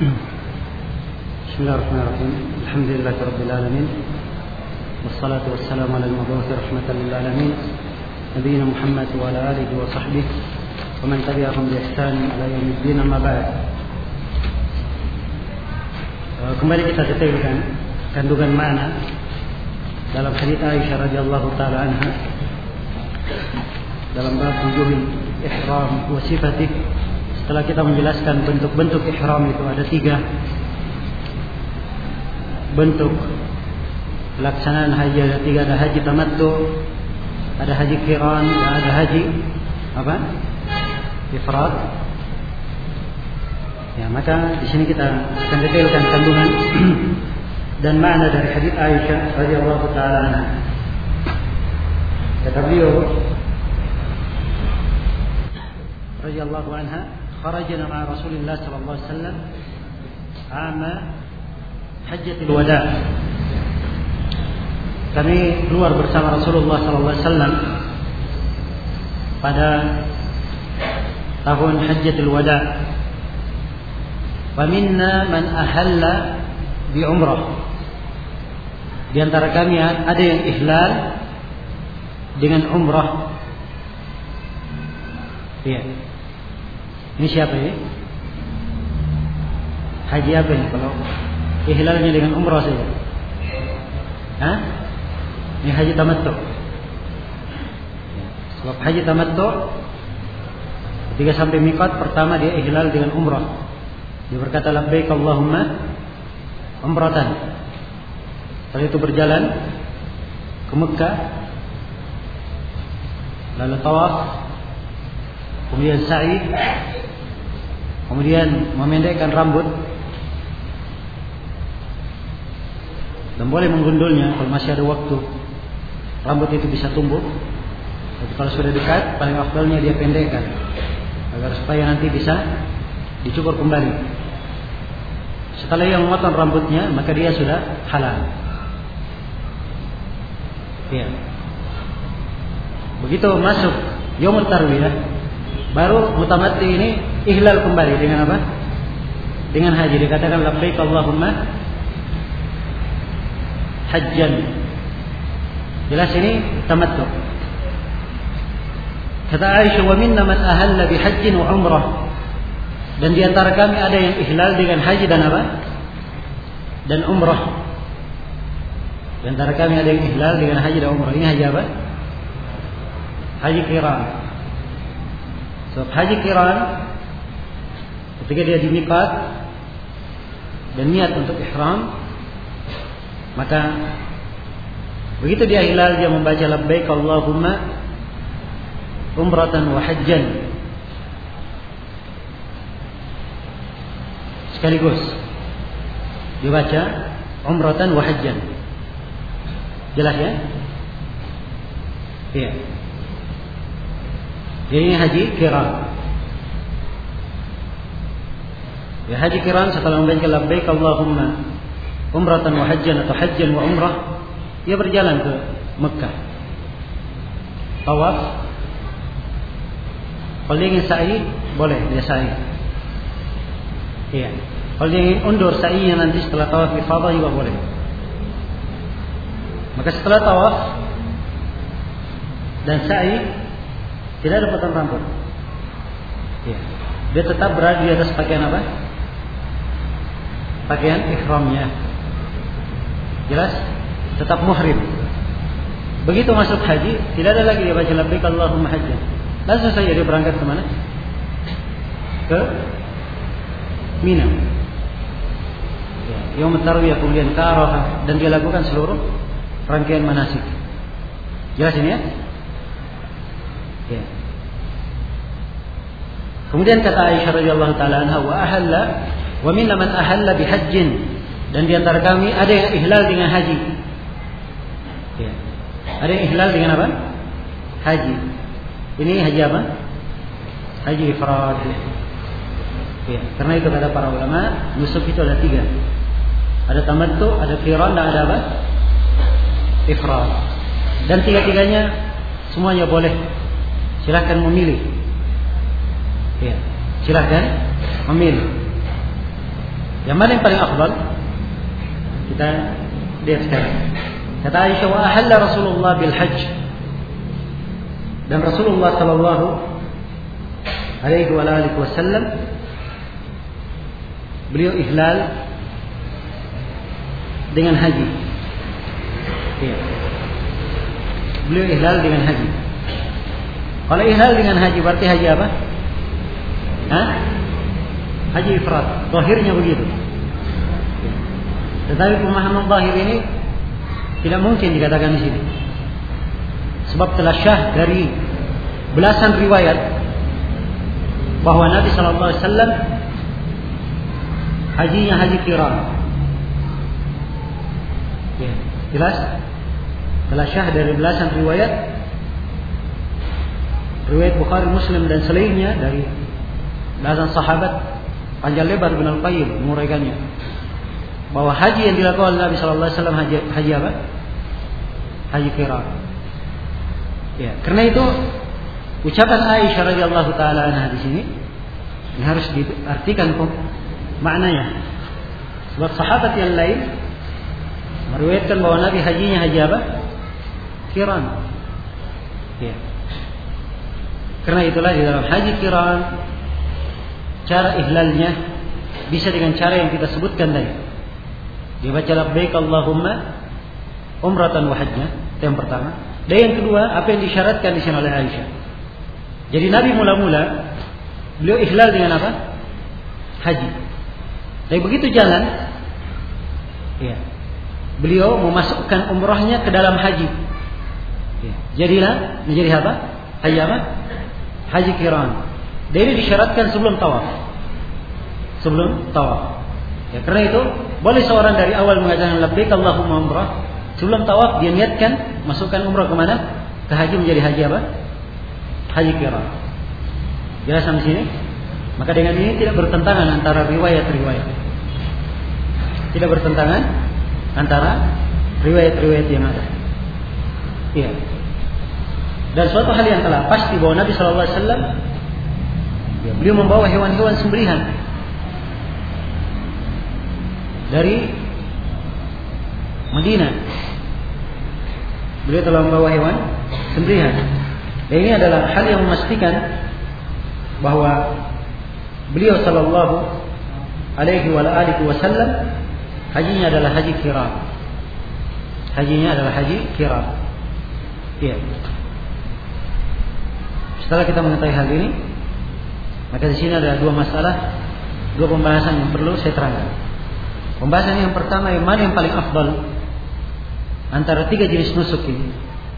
Bismillahirrahmanirrahim. Alhamdulillahirabbil alamin. Wassalatu wassalamu ala al-mab'uts rahmatan lil alamin. Nabiyyina Muhammad wa ala alihi wa sahbihi wa man tabi'ahum bi ihsan ila yaumiddin, amma ba'd. Kembali kita detailkan kandungan makna dalam hadits Aisyah radhiyallahu taala anha dalam bab wujuhul ihram wa sifatih. Setelah kita menjelaskan bentuk-bentuk ihram itu ada 3 bentuk pelaksanaan haji, ada 3, ada haji tamattu, ada haji qiran, dan ada haji ifrad. Ya, maka di sini kita akan detailkan kandungan dan makna dari hadits Aisyah radhiyallahu taala anha. Kata beliau radhiyallahu anha, kharajna ma'a Rasulillah sallallahu alaihi wasallam ama hajjatul wada. Kami keluar bersama Rasulullah sallallahu alaihi wasallam pada tahun hajjatul wada. Wa minna man ahalla bi umrah. Di antara kami ada yang ihlal dengan umrah. Iya. Ini siapa ini? Haji apa ini kalau ihlalnya dengan umrah saja? Hah? Ini haji tamattu. Sebab haji tamattu ketika sampai miqat pertama dia ihlal dengan umrah. Dia berkata labbaik Allahumma umratan. Setelah itu berjalan ke Mekah, lalu tawaf, kemudian sa'i, kemudian memendekkan rambut dan boleh menggundulnya kalau masih ada waktu. Rambut itu bisa tumbuh. Tapi kalau sudah dekat, paling afdalnya dia pendekkan agar supaya nanti bisa dicukur kembali. Setelah yang memotong rambutnya, maka dia sudah halal. Ya. Begitu masuk yaumut tarwiyah, baru mutamatti ini ihlal kembali dengan apa? Dengan haji. Dikatakan labbaik Allahumma hajjan. Jelas ini tamattu. Kata Aisyah, wa minna man ahalla bi hajjin wa umrah. Dan di antara kami ada yang ihlal dengan haji dan apa? Dan umrah. Di antara kami ada yang ihlal dengan haji dan umrah. Ini haji apa? Haji qiran. So, haji qiran ketika dia di miqat dan niat untuk ihram, maka begitu dia hilal, dia membaca labbaik Allahumma umratan wa hajjan sekaligus. Dia baca umratan wa hajjan. Jelas ya? Iya. Jadi ini haji qiran. Ya, haji qiran setelah membaca labbaik Allahumma umratan wa hajjan atau hajjan wa umrah, dia berjalan ke Mekah. Tawaf. Kalau dia ingin sa'i, boleh dia sa'i. Iya. Kalau dia ingin undur sa'inya nanti setelah tawaf ifadah juga boleh. Maka setelah tawaf dan sa'i tidak ada potong rambut. Iya. Dia tetap berada di atas pakaian apa? Pakaian ihramnya. Jelas? Tetap muhrim. Begitu masuk haji, tidak ada lagi dia baca labbaik Allahumma hajjan. Langsung saja dia berangkat ke mana? Ke Mina. Ya, yaumut tarwiyah, kemudian ke Arafah, dan dia lakukan seluruh rangkaian manasik. Jelas ini ya? Ya. Kemudian kata Aisyah radhiyallahu taala anha, wa ahalla wa minna man ahalla bi hajjin. Dan di antara kami ada yang ihlal dengan haji. Ya. Ada yang ihlal dengan apa? Haji. Ini haji apa? Haji ifrad. Ya. Karena itu kata para ulama, nusuk itu ada 3. Ada tamattu, ada qiran, dan ada apa? Ifrad. Dan 3-tiganya semuanya boleh. Silakan memilih. Ya. Silakan memilih. Yang mana yang paling afdal? Kita lihat sekarang. Kata Aisyah, wa ahalla Rasulullah bil hajj. Dan Rasulullah sallallahu alaihi wasallam beliau ihlal dengan haji. Iya. Beliau ihlal dengan haji. Kalau ihlal dengan haji berarti haji apa? Haji ifrad. Zahirnya begitu. Tetapi pemahaman zahir ini tidak mungkin dikatakan di sini. Sebab telah syah dari belasan riwayat bahwa Nabi sallallahu alaihi wasallam hajinya haji qiran. Ya, jelas? Telah syah dari belasan riwayat Bukhari, Muslim dan selainnya dari belasan sahabat, panjang lebar Ibnu Al-Qayyim menguraikannya bahwa haji yang dilakukan Nabi sallallahu alaihi wasallam haji apa? Haji qiran. Ya, karena itu ucapan Aisyah radhiyallahu taala anha di sini ini harus diartikan maknanya. Sebab sahabat yang lain meriwayatkan bahwa Nabi hajinya haji apa? Qiran. Ya. Karena itulah di dalam haji qiran cara ihlalnya bisa dengan cara yang kita sebutkan tadi. Dia baca labbaik Allahumma umratan wa hajjah, itu yang pertama. Dan yang kedua, apa yang disyaratkan di sini oleh Aisyah. Jadi Nabi mula-mula beliau ihlal dengan apa? Haji. Tapi begitu jalan, ya, beliau memasukkan umrahnya ke dalam haji. Ya, jadilah menjadi apa? Haji apa? Haji qiran. Dan ini disyaratkan sebelum tawaf. Sebelum tawaf. Ya, karena itu boleh seorang dari awal mengatakan labbaik Allahumma umrah. Sebelum tawaf dia niatkan masukkan umrah ke mana? Ke haji, menjadi haji apa? Haji qiran. Jelas sampai sini? Maka dengan ini tidak bertentangan antara riwayat-riwayat. Tidak bertentangan antara riwayat-riwayat yang ada. Iya. Dan suatu hal yang telah pasti bahwa Nabi sallallahu alaihi wasallam ya, beliau membawa hewan-hewan sembelihan dari Madinah. Beliau telah membawa hewan sembelihan. Dan ini adalah hal yang memastikan bahwa beliau sallallahu alaihi wasallam hajinya adalah haji qiran. Hajinya adalah haji qiran. Iya. Setelah kita mengetahui hal ini, maka di sini ada dua masalah, dua pembahasan yang perlu saya terangkan. Pembahasan yang pertama, yang mana yang paling afdal antara tiga jenis nusuk ini.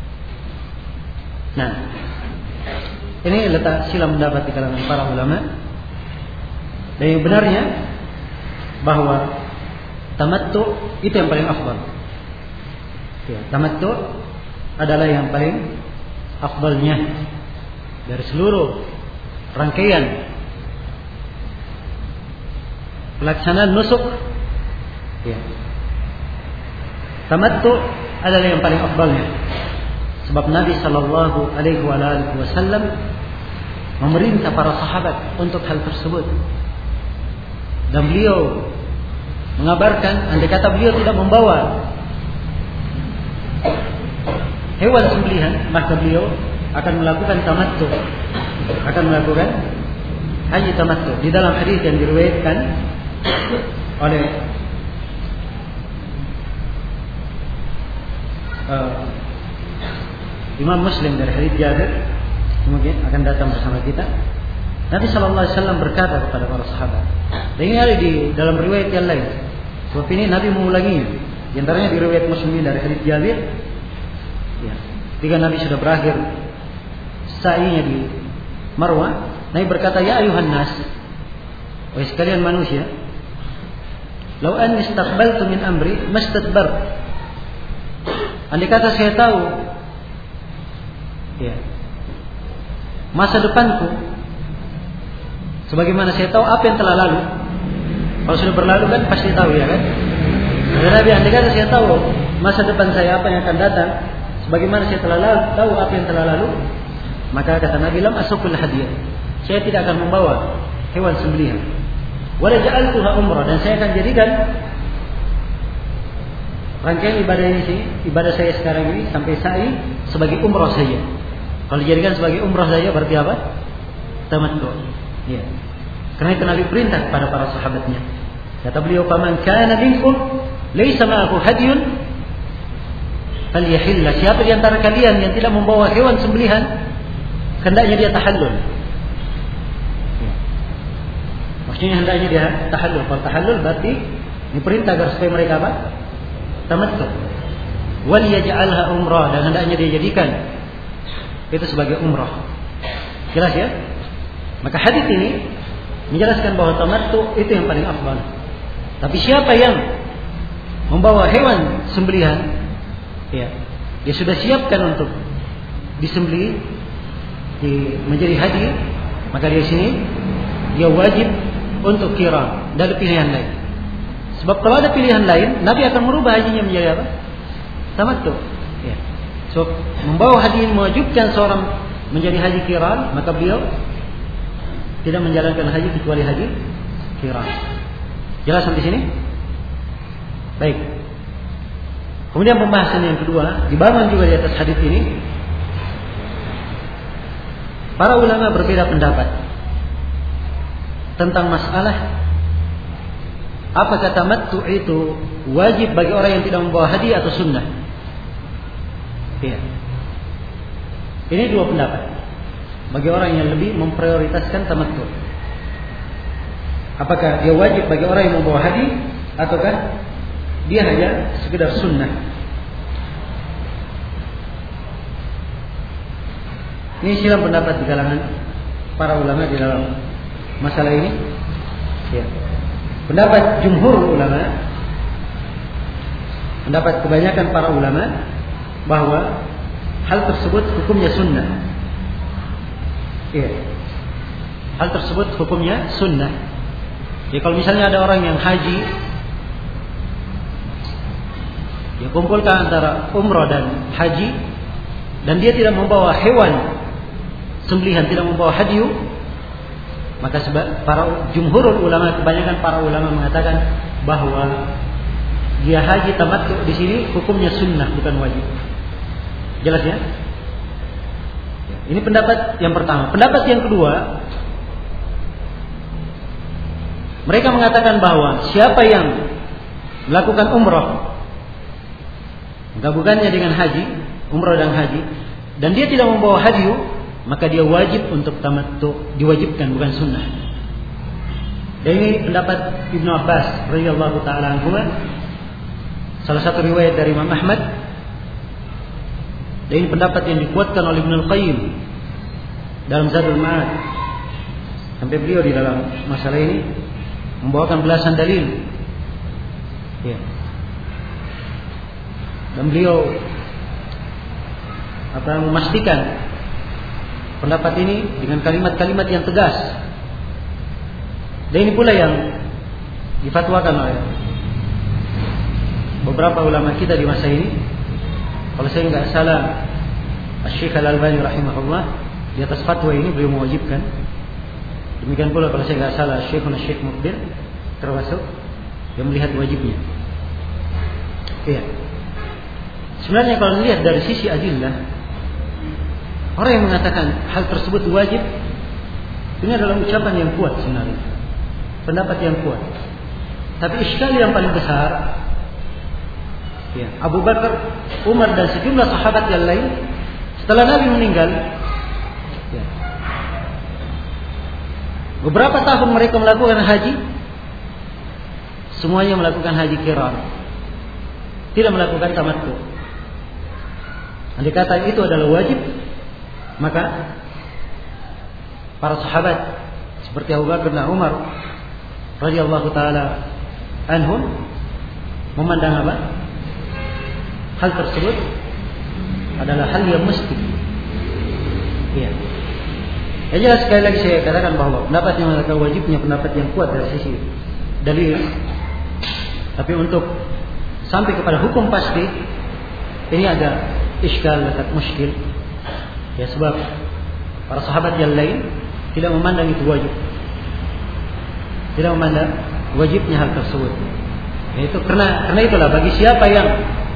Nah, ini letak silam pendapat di kalangan para ulama. Dan yang benarnya bahwa tamattu itu yang paling afdal. Ya, tamattu adalah yang paling afdalnya dari seluruh rangkaian pelaksanaan nusuk. Ya. Tamattu adalah yang paling afdalnya. Sebab Nabi sallallahu alaihi wasallam memerintah para sahabat untuk hal tersebut. Dan beliau mengabarkan, andai kata beliau tidak membawa hewan sembelihan, maka beliau akan melakukan tamattu, akan melakukan haji tamattu. Di dalam hadis yang diriwayatkan oleh Imam Muslim dari hadis Jabir, mungkin akan datang bersama kita. Nabi sallallahu alaihi wasallam berkata kepada para sahabat. Dan ini ada di dalam riwayat yang lain. Sebab ini Nabi mengulanginya. Di antaranya di riwayat Muslim dari hadis Jabir. Ya, ketika Nabi sudah berakhir sa'inya di Marwah, Nabi berkata, "Ya ayuhan nas, wahai sekalian manusia, law an istaqbaltu min amri mastadbar." Andai kata saya tahu ya, masa depanku, sebagaimana saya tahu apa yang telah lalu. Kalau sudah berlalu kan pasti tahu, ya kan? Kata Nabi, andai kata saya tahu masa depan saya apa yang akan datang, sebagaimana saya telah tahu apa yang telah lalu, maka kata Nabi, lam asukul hadiah, saya tidak akan membawa hewan sembelihan. Wala ja'altuha umrah, dan saya akan jadikan rangkaian ibadah ini, ibadah saya sekarang ini sampai sa'i sebagai umrah saja. Kalau dijadikan sebagai umrah saja berarti apa? Tamattu. Ya. Karena itu Nabi perintah kepada para sahabatnya. Kata beliau, "Faman kana minkum laisa ma'ahu hadyun falyahilla." Siapa di antara kalian yang tidak membawa hewan sembelihan, hendaknya dia tahallul. Ya. Maksudnya hendaknya dia tahallul. Kalau tahallul berarti diperintah agar supaya mereka apa? Tamattu. Wal yaj'alha umrah, dan hendaknya dia jadikan itu sebagai umrah. Jelas ya? Maka hadis ini menjelaskan bahwa tamattu itu yang paling afdal. Tapi siapa yang membawa hewan sembelihan, ya, dia sudah siapkan untuk disembelih menjadi hadi, maka di sini dia wajib untuk qiran, dan ada pilihan lain. Sebab kalau ada pilihan lain, Nabi akan merubah hajinya menjadi apa? Tamattu. Ya. So, membawa haji mewajibkan seorang menjadi haji qiran, maka beliau tidak menjalankan haji kecuali haji qiran. Jelas sampai sini? Baik. Kemudian pembahasan yang kedua dibangun juga di atas hadis ini. Para ulama berbeda pendapat tentang masalah apakah tamattu itu wajib bagi orang yang tidak membawa hadi atau sunnah. Ya. Ini dua pendapat bagi orang yang lebih memprioritaskan tamattu. Apakah dia wajib bagi orang yang membawa hadi ataukah dia hanya sekedar sunnah? Ini silang pendapat di kalangan para ulama di dalam masalah ini. Ya. Pendapat jumhur ulama, pendapat kebanyakan para ulama bahwa hal tersebut hukumnya sunnah. Ya. Hal tersebut hukumnya sunnah. Jadi kalau misalnya ada orang yang haji, dia kumpulkan antara umrah dan haji, dan dia tidak membawa hewan sembelihan, tidak membawa hadiyu, maka para jumhurul ulama, kebanyakan para ulama mengatakan bahwa dia haji tamattu di sini hukumnya sunnah, bukan wajib. Jelas ya? Ini pendapat yang pertama. Pendapat yang kedua, mereka mengatakan bahwa siapa yang melakukan umrah, menggabungkannya dengan haji, umrah dan haji, dan dia tidak membawa hadiyu, maka dia wajib untuk tamattu, diwajibkan, bukan sunnah. Dan ini pendapat Ibnu Abbas radhiyallahu taala anhu, salah satu riwayat dari Imam Ahmad. Dan ini pendapat yang dikuatkan oleh Ibnu Al-Qayyim dalam Zadul Ma'ad. Sampai beliau di dalam masalah ini membawakan belasan dalil. Ya. Dan beliau memastikan pendapat ini dengan kalimat-kalimat yang tegas. Dan ini pula yang difatwakan oleh beberapa ulama kita di masa ini. Kalau saya enggak salah, Syekh Al-Albani rahimahullah di atas fatwa ini beliau mewajibkan. Demikian pula kalau saya enggak salah, Syekh Mukbil termasuk yang melihat wajibnya. Iya. Sebenarnya kalau dilihat dari sisi adillah, orang yang mengatakan hal tersebut wajib, ini adalah ucapan yang kuat sebenarnya, pendapat yang kuat. Tapi iskal yang paling besar, ya, Abu Bakar, Umar dan sejumlah sahabat yang lain setelah Nabi meninggal, ya, beberapa tahun mereka melakukan haji, semuanya melakukan haji qiran, tidak melakukan tamattu. Andai kata itu adalah wajib, maka para sahabat seperti Abu Bakar dan Umar radhiyallahu taala anhum memandang apa? Hal tersebut adalah hal yang mesti. Iya. Ya jelas, sekali lagi saya katakan bahwa pendapat yang mengatakan wajibnya pendapat yang kuat dari sisi dalil. Tapi untuk sampai kepada hukum pasti ini agak iskal, agak muskil. Ya, sebab para sahabat yang lain tidak memandang itu wajib. tidak memandang wajibnya hal tersebut. Yaitu karena itulah bagi siapa yang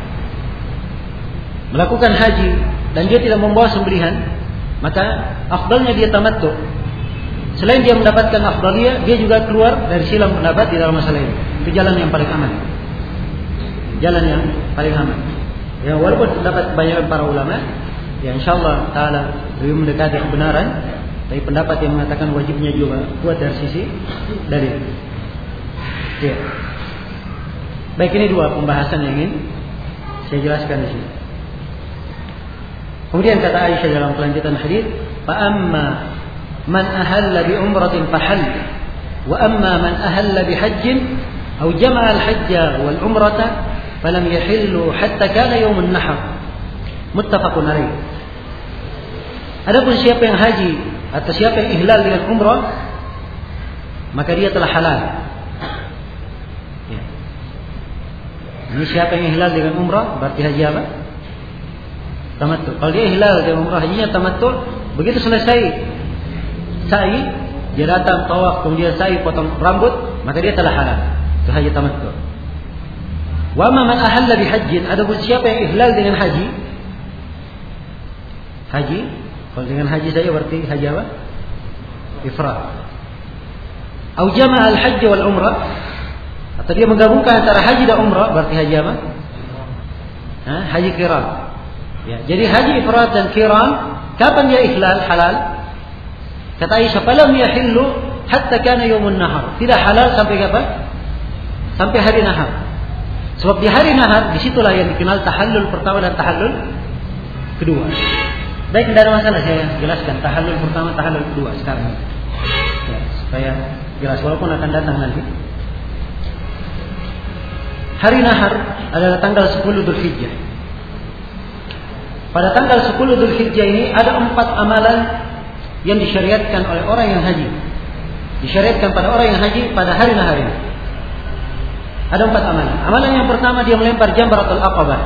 melakukan haji dan dia tidak membawa sembelihan, maka afdalnya dia tamattu. Selain dia mendapatkan afdaliyah, dia juga keluar dari silang pendapat di dalam masalah ini. Itu jalan yang paling aman. Jalan yang paling aman. Ya, walaupun terdapat banyak para ulama, ya insyaallah taala lebih mendekati kebenaran, tapi pendapat yang mengatakan wajibnya juga kuat dari sisi dalil. Ya. Baik, ini dua pembahasan yang ingin saya jelaskan di sini. Kemudian kata Aisyah dalam kelanjutan hadis, "Fa amma man ahalla bi umratin fahall, wa amma man ahalla bi hajjin aw jama'a al-hajja wal umrata falam yahillu hatta kana yawm an-nahr." Muttafaqun alaih. Adapun siapa yang haji atau siapa yang ihlal dengan umrah, maka dia telah halal. Ya. Ini siapa yang ihlal dengan umrah berarti haji apa? Tamattu. Kalau dia ihlal dengan umrah, hajinya tamattu. Begitu selesai sa'i, dia datang tawaf, kemudian sa'i potong rambut, maka dia telah halal. Itu haji tamattu. Wa man ahalla bi hajjin, adapun siapa yang ihlal dengan haji, kalau dengan haji saja berarti haji apa? Ifrad. Au jama'a al-hajj wal umrah, atau dia menggabungkan antara haji dan umrah, berarti haji apa? Haji qiran. Ya, jadi haji ifrad dan qiran, kapan dia ihlal halal? Kata Aisyah, "Falam yahillu hatta kana yaumun nahar." Tidak halal sampai kapan? Sampai hari nahar. Sebab di hari nahar disitulah yang dikenal tahallul pertama dan tahallul kedua. Baik, tidak ada masalah saya jelaskan tahallul pertama, tahallul kedua sekarang. Ya, supaya jelas walaupun akan datang nanti. Hari nahar adalah tanggal 10 Dzulhijjah. Pada tanggal 10 Dzulhijjah ini ada 4 amalan yang disyariatkan oleh orang yang haji. Disyariatkan pada orang yang haji pada hari nahar ini. Ada 4 amalan. Amalan yang pertama, dia melempar jamratul aqabah.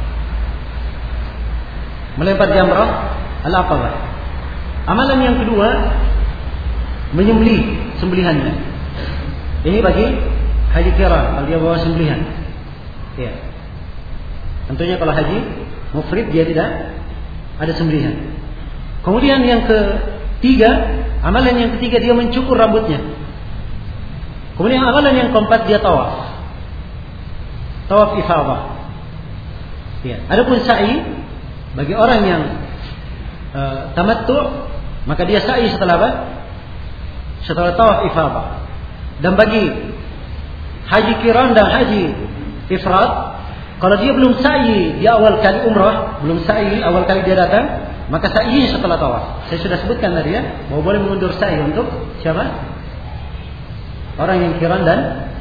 Melempar jamrah al-aqabah. Amalan yang kedua, menyembelih sembelihannya. Ini bagi haji qiran, kalau dia bawa sembelihan. Ya. Tentunya kalau haji mufrid dia tidak ada sembelihan. Kemudian yang ketiga, amalan yang ketiga dia mencukur rambutnya. Kemudian amalan yang keempat dia tawaf. Tawaf ifadah. Ya. Adapun sa'i bagi orang yang tamattu, maka dia sa'i setelah apa? Setelah tawaf ifadah. Dan bagi haji qiran dan haji ifrad, kalau dia belum sa'i di awal kali umrah, belum sa'i awal kali dia datang, maka sa'i setelah tawaf. Saya sudah sebutkan tadi ya, bahwa boleh mengundur sa'i untuk siapa? Orang yang qiran dan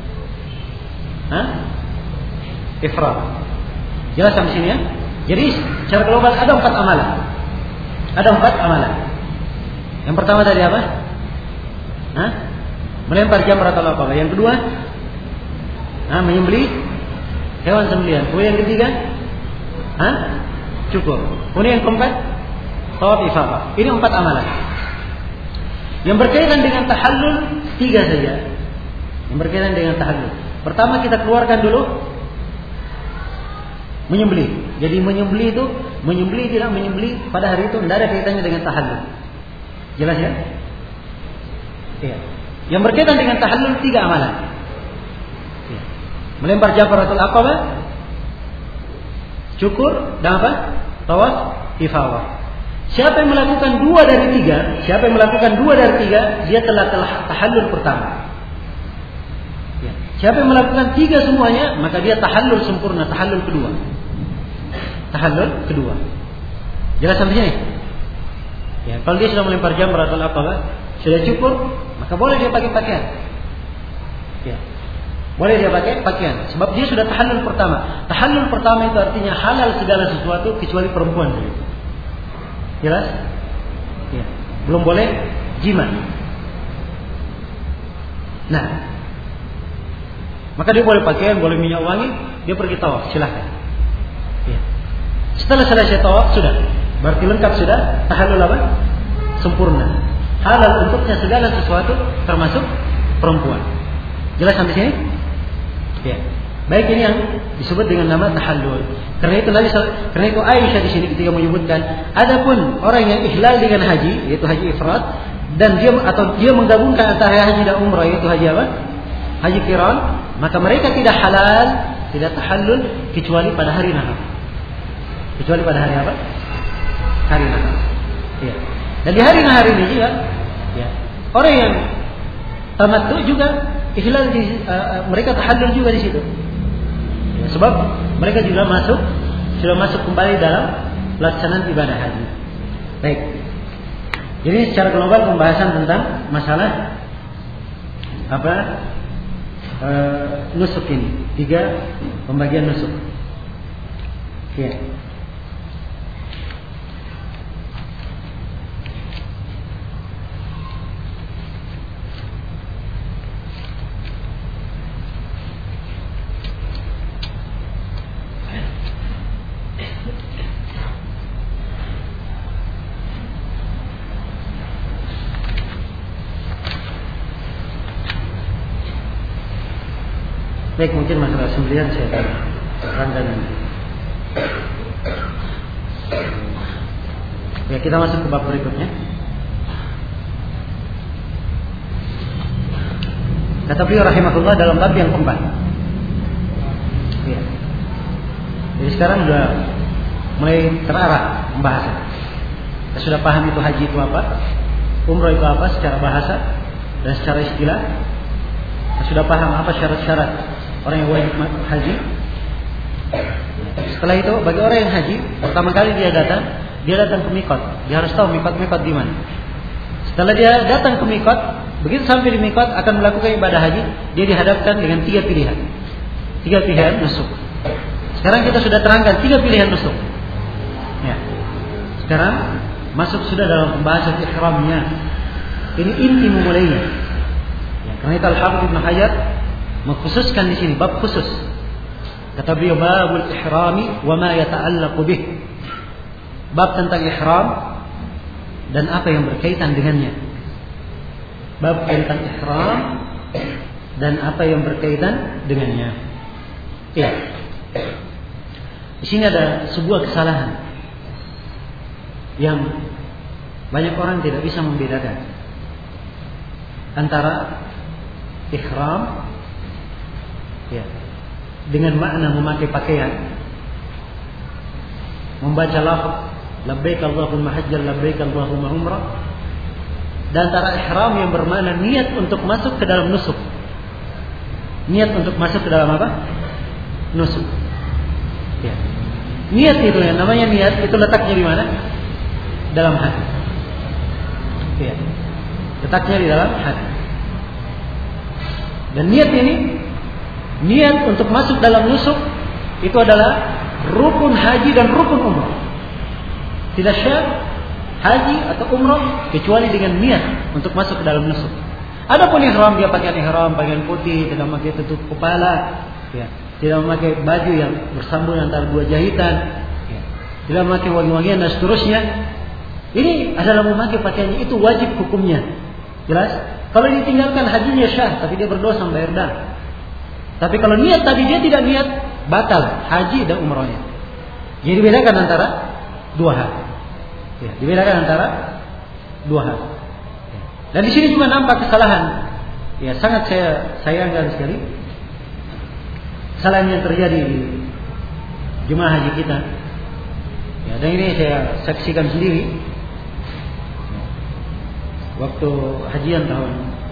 ifrad. Jelas sampai sini ya? Jadi secara global ada 4 amalan. Ada 4 amalan. Yang pertama tadi apa? Melempar jamratul aqabah. Yang kedua, menyembelih hewan sembelihan. Kemudian yang ketiga, cukur. Kemudian yang keempat, tawaf ifadah. Ini 4 amalan. Yang berkaitan dengan tahallul 3 saja. Yang berkaitan dengan tahallul. Pertama kita keluarkan dulu menyembelih. Jadi menyembelih itu, menyembelih tidak menyembelih pada hari itu tidak ada kaitannya dengan tahallul. Jelas ya? Iya. Yang berkaitan dengan tahallul 3 amalan. Ya. Melempar jamratul aqabah, cukur, dan apa? Tawaf ifadah. Siapa yang melakukan 2 dari 3, siapa yang melakukan 2 dari 3, dia telah tahallul pertama. Ya. Siapa yang melakukan 3 semuanya, maka dia tahallul sempurna, tahallul kedua. Tahallul kedua. Jelas sampai sini? Ya, kalau dia sudah melempar jamratul aqabah, sudah cukur, maka boleh dia pakai pakaian. Ya. Boleh dia pakai pakaian, sebab dia sudah tahallul pertama. Tahallul pertama itu artinya halal segala sesuatu kecuali perempuan. Jelas? Ya. Belum boleh jima. Nah, maka dia boleh pakaian, boleh minyak wangi, dia pergi tawaf, silahkan. Ya. Setelah selesai tawaf sudah, berarti lengkap sudah, tahallul apa? Sempurna. Halal untuknya segala sesuatu termasuk perempuan. Jelas sampai sini? Ya. Baik, ini yang disebut dengan nama tahallul. Karena itu Aisyah di sini ketika menyebutkan, adapun orang yang ihlal dengan haji, yaitu haji ifrad, dan dia menggabungkan antara haji dan umrah, yaitu haji apa? Haji qiran, maka mereka tidak halal, tidak tahallul kecuali pada hari nahar. Kecuali pada hari apa? Hari nahar. Ya. Dan di hari nahar ini juga, ya, orang yang tamattu juga ihlal mereka tahallul juga di situ. Ya, sebab mereka juga sudah masuk kembali dalam pelaksanaan ibadah haji. Baik. Jadi secara global pembahasan tentang masalah nusuk ini, 3 pembagian nusuk. Ya. Baik, mungkin masalah sembelihan saya akan terangkan nanti. Ya, kita masuk ke bab berikutnya. Kata beliau rahimahullah dalam bab yang keempat. Ya. Jadi sekarang sudah mulai terarah pembahasan. Kita sudah paham itu haji itu apa, umrah itu apa secara bahasa dan secara istilah. Kita sudah paham apa syarat-syarat orang yang wajib haji. Setelah itu bagi orang yang haji, pertama kali dia datang ke mikot. Dia harus tahu mikot di mana. Setelah dia datang ke mikot, begitu sampai di mikot akan melakukan ibadah haji, dia dihadapkan dengan 3 pilihan. 3 pilihan nusuk. Sekarang kita sudah terangkan 3 pilihan nusuk. Ya. Sekarang masuk sudah dalam pembahasan ihramnya. Ini inti memulainya. Ya, karena itu Al-Hafidz Ibnu Hajar mengkhususkan di sini bab khusus. Kata beliau babul ihrami wa ma yata'allaqu bih. Bab tentang ihram dan apa yang berkaitan dengannya. Bab tentang ihram dan apa yang berkaitan dengannya. Ya. Di sini ada sebuah kesalahan yang banyak orang tidak bisa membedakan antara ihram, ya, dengan makna memakai pakaian, membaca lafaz labbaik Allahumma hajjan labbaik Allahumma umrah, dan antara ihram yang bermakna niat untuk masuk ke dalam nusuk. Niat untuk masuk ke dalam apa? Nusuk. Ya. Niat itu yang namanya niat itu letaknya di mana? Dalam hati. Ya. Letaknya di dalam hati. Dan niat ini, niat untuk masuk dalam nusuk itu adalah rukun haji dan rukun umrah. Tidak syarat haji atau umrah kecuali dengan niat untuk masuk ke dalam nusuk. Adapun ihram, dia pakaian ihram, pakaian putih, tidak memakai tutup kepala, ya, tidak memakai baju yang bersambung antara 2 jahitan, ya, tidak memakai wangi-wangian dan seterusnya. Ini adalah memakai pakaiannya, itu wajib hukumnya. Jelas? Kalau ditinggalkan hajinya syah, tapi dia berdosa membayar dah. Tapi kalau niat tadi dia tidak niat, batal haji dan umrahnya. Jadi dibedakan antara 2 hal. Ya, dibedakan antara 2 hal. Ya. Dan di sini juga nampak kesalahan. Ya, sangat saya sayangkan sekali kesalahan yang terjadi di jemaah haji kita. Ya, dan ini saya saksikan sendiri. Waktu hajian tahun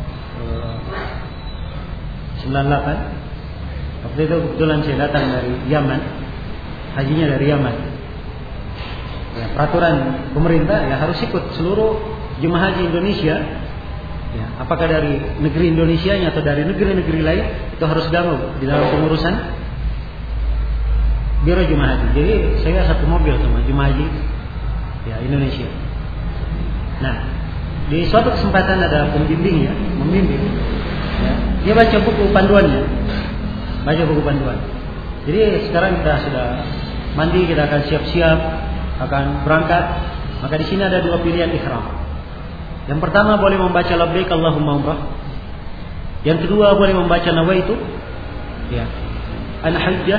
98, waktu itu kebetulan saya datang dari Yaman, hajinya dari Yaman. Ya, peraturan pemerintah ya harus ikut seluruh jemaah haji Indonesia. Ya, apakah dari negeri Indonesia atau dari negeri-negeri lain itu harus gabung di dalam pengurusan biro jemaah haji. Jadi saya satu mobil sama jemaah haji ya Indonesia. Nah, di suatu kesempatan ada pembimbing ya, membimbing. Ya, dia baca buku panduannya. Jadi sekarang kita sudah mandi, kita akan siap-siap akan berangkat. Maka di sini ada 2 pilihan ihram. Yang pertama boleh membaca labbaik Allahumma umrah. Yang kedua boleh membaca nawaitu, ya, an hajjah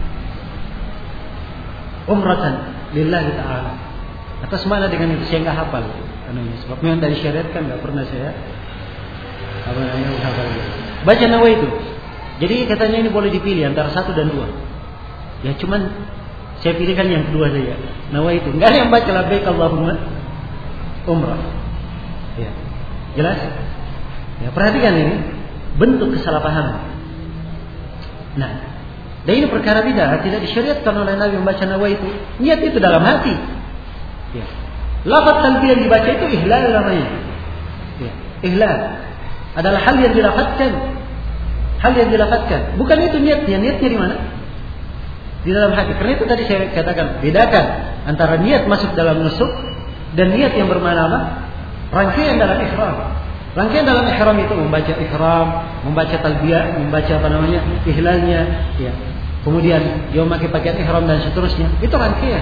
umratan lillahi ta'ala. Atas mana dengan itu saya nggak hafal. Sebab memang dari syariat kan nggak pernah saya hafal. Baca nawaitu. Jadi katanya ini boleh dipilih antara 1 dan 2. Ya cuman saya pilihkan yang kedua saja. Nawaitu. Enggak ada yang baca labbaik Allahumma umrah. Ya. Jelas? Ya, perhatikan ini bentuk kesalahpahaman. Nah, dan ini perkara bid'ah, tidak disyariatkan oleh Nabi membaca nawaitu. Niat itu dalam hati. Ya. Lafaz talbiyah yang dibaca itu ihlal namanya. Ya. Ihlal adalah hal yang dilafazkan. Hal yang dilafazkan. Bukan itu niatnya. Niatnya di mana? Di dalam hati. Karena itu tadi saya katakan, bedakan antara niat masuk dalam nusuk dan niat yang bermakna apa? Rangkaian dalam ihram. Rangkaian dalam ihram itu membaca ihram, membaca talbiyah, membaca ihlalnya, ya. Kemudian dia memakai pakaian ihram dan seterusnya. Itu rangkaian.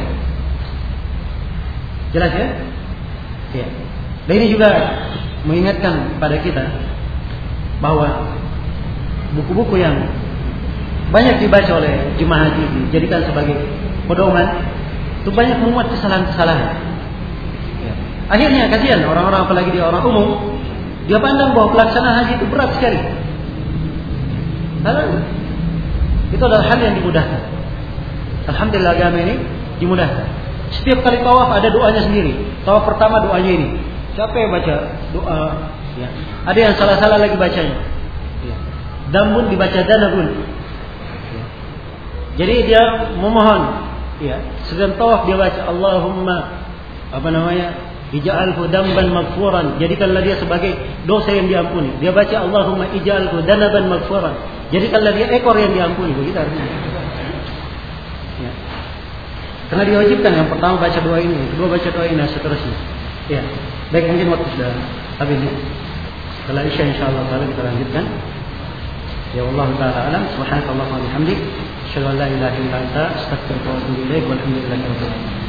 Jelas ya? Ya. Dan ini juga mengingatkan pada kita bahwa buku-buku yang banyak dibaca oleh jemaah haji dijadikan sebagai pedoman itu banyak memuat kesalahan-kesalahan. Ya. Akhirnya kasihan orang-orang, apalagi dia orang umum, dia pandang bahwa pelaksanaan haji itu berat sekali. Karena itu adalah hal yang dimudahkan. Alhamdulillah agama ini dimudahkan. Setiap kali tawaf ada doanya sendiri. Tawaf pertama doanya ini. Siapa yang baca doa? Ya. Ada yang salah-salah lagi bacanya. Ya. Dambun dibaca danabun. Ya. Jadi dia memohon. Ya. Sedang tawaf dia baca Allahumma ij'alhu damban maghfuran. Jadikanlah dia sebagai dosa yang diampuni. Dia baca Allahumma ij'alhu danaban maghfuran. Jadikanlah dia ekor yang diampuni. Begitu artinya. Ya. Karena diwajibkan yang pertama baca doa ini, yang kedua baca doa ini, dan seterusnya. Ya. Baik, mungkin waktu sudah habis. Setelah Isya insyaallah kita lanjutkan. Ya Allah taala alam. Subhanallahi wa bihamdihi, asyhadu an la ilaha illa anta, astaghfiruka wa atubu ilaik. Walhamdulillahirabbil alamin.